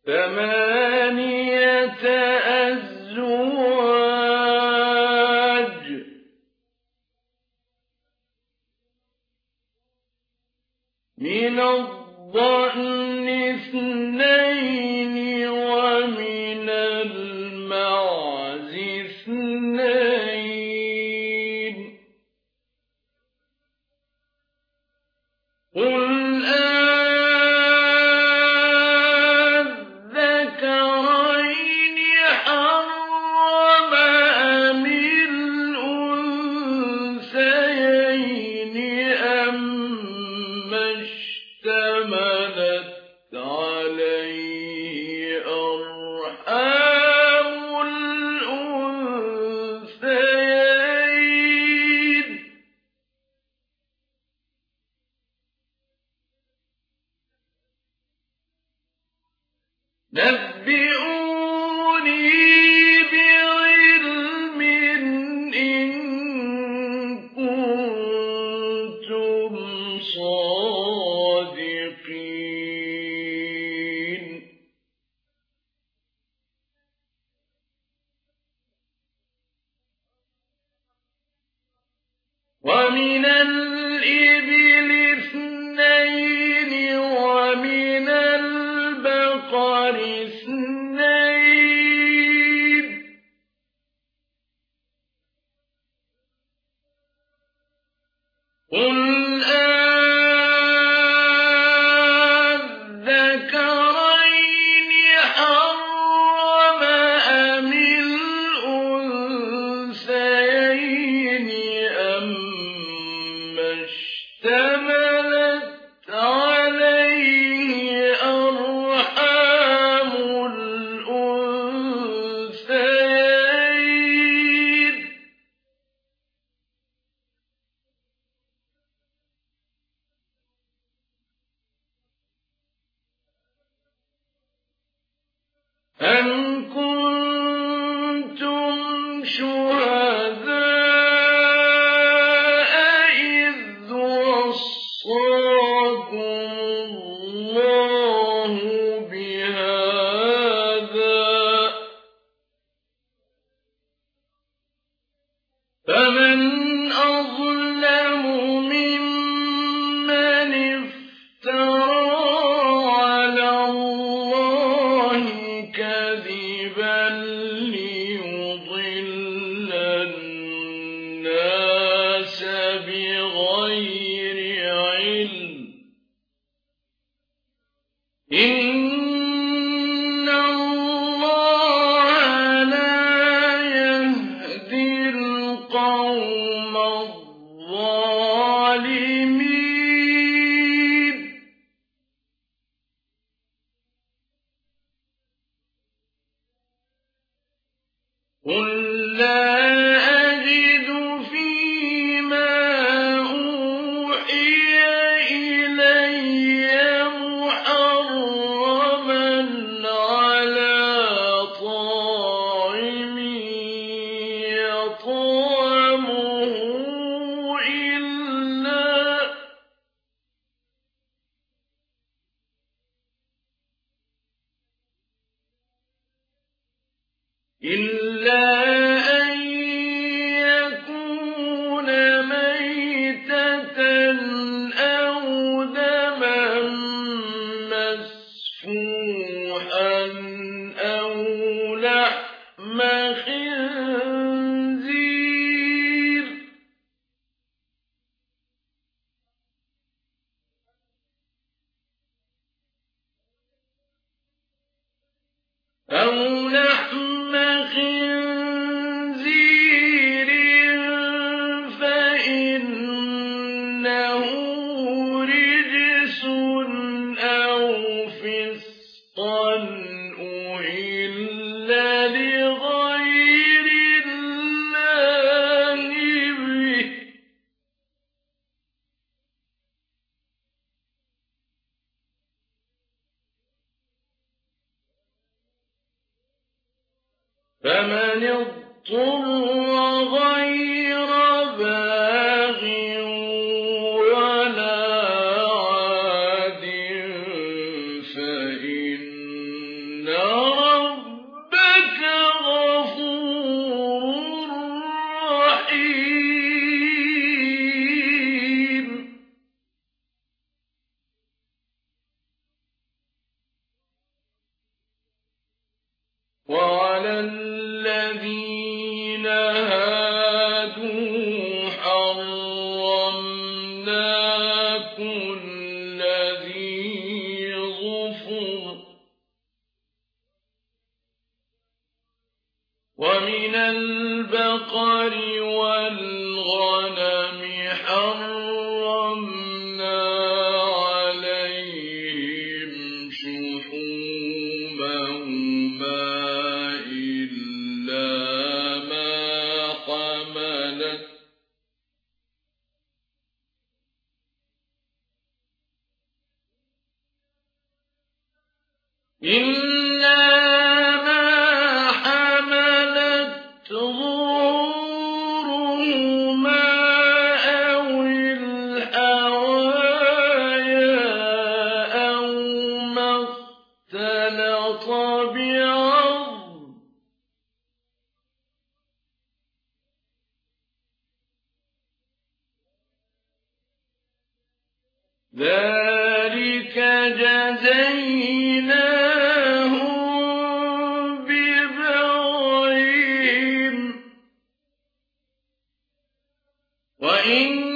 ثمانية أزواج من الضأن اثنين ومن المعز اثنين قل أذكرين حرم أم الأنثيين أما اشتملت عليه أرحام الأنثيين نبئوني بعلم إن كنتم صادقين ومن الإبل اثنين ومن البقر اثنين قل أذكرين حرم أم الأنثيين أما اشتملت عليه أرحام الأنثيين أم كنتم شهداء إذ وصاكم الله بهذا فمن أظلم ممن افترى على الله كذبا ليضل الناس بغير علم إن الله لا يهدي القوم الظالمين قل لا أجد فيما أوحي إلي محرما على طاعم يطعمه إلا أن يكون ميتة أو دما مسفوحا أو لحم خنزير فإنه رجس أو فسقا أهل لغير الله به فمن اضطر غير باغ ولا عاد فإن ذي ظفر ومن البقر والغنم حرمنا عليهم شحومهما إلا ما حملت ظهورهما أو الحوايا أو ما اختلط بعظم ذلك جزيناهم ببغيهم وإن